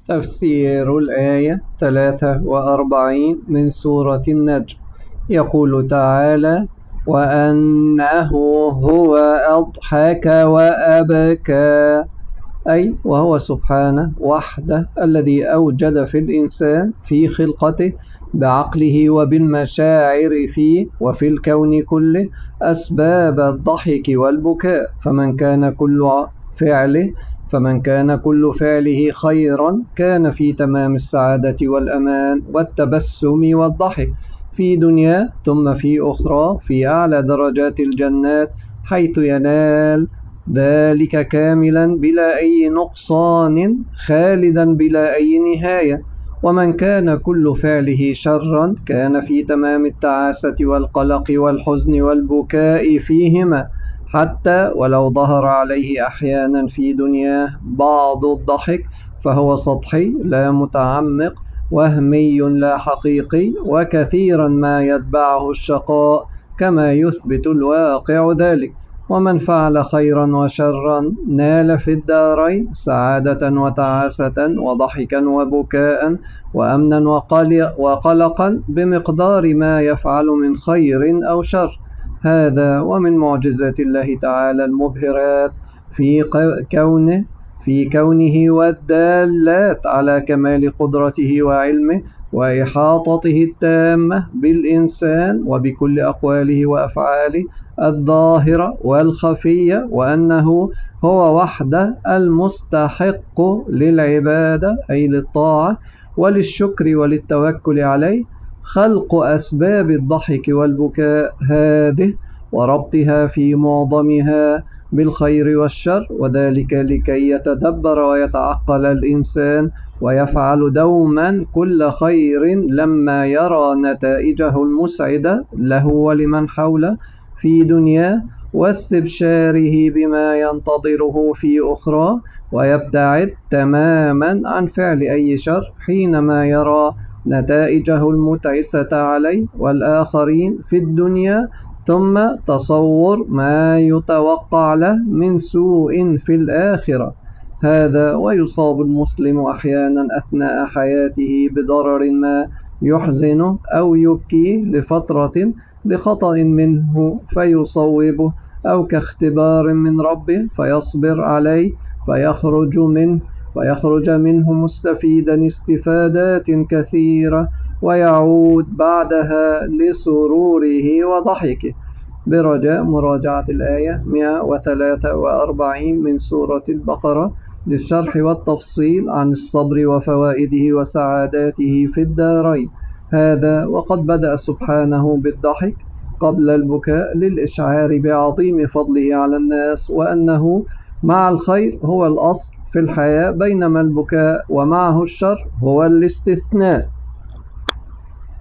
تفسير الآية 43 من سورة النجم. يقول تعالى: وأنه هو أضحك وأبكى، أي وهو سبحانه وحده الذي أوجد في الإنسان في خلقته بعقله وبالمشاعر فيه وفي الكون كله أسباب الضحك والبكاء. فمن كان كل فعله خيرا كان في تمام السعادة والأمان والتبسم والضحك في دنيا ثم في أخرى في أعلى درجات الجنات، حيث ينال ذلك كاملا بلا أي نقصان خالدا بلا أي نهاية. ومن كان كل فعله شرا كان في تمام التعاسة والقلق والحزن والبكاء فيهما، حتى ولو ظهر عليه أحيانا في دنياه بعض الضحك فهو سطحي لا متعمق، وهمي لا حقيقي، وكثيرا ما يتبعه الشقاء كما يثبت الواقع ذلك. ومن فعل خيرا وشرا نال في الدارين سعادة وتعاسة وضحكا وبكاء وأمنا وقلقا بمقدار ما يفعل من خير أو شر. هذا ومن معجزات الله تعالى المبهرات في كونه والدالات على كمال قدرته وعلمه وإحاطته التامة بالإنسان وبكل أقواله وأفعاله الظاهرة والخفية، وأنه هو وحده المستحق للعبادة أي للطاعة وللشكر وللتوكل عليه. خلق أسباب الضحك والبكاء هذه وربطها في معظمها بالخير والشر، وذلك لكي يتدبر ويتعقل الإنسان ويفعل دوما كل خير لما يرى نتائجه المسعدة له ولمن حوله في دنياه، واستبشاره بما ينتظره في أخرى، ويبتعد تماما عن فعل أي شر حينما يرى نتائجه المتعسة عليه والآخرين في الدنيا، ثم تصور ما يتوقع له من سوء في الآخرة. هذا ويصاب المسلم أحيانا أثناء حياته بضرر ما يحزنه أو يبكيه لفترة لخطأ منه فيصوبه، أو كاختبار من ربه فيصبر عليه فيخرج منه مستفيدا استفادات كثيرة، ويعود بعدها لسروره وضحكه. برجاء مراجعة الآية 143 من سورة البقرة للشرح والتفصيل عن الصبر وفوائده وسعاداته في الدارين. هذا وقد بدأ سبحانه بالضحك قبل البكاء للإشعار بعظيم فضله على الناس، وأنه مع الخير هو الأصل في الحياة، بينما البكاء ومعه الشر هو الاستثناء.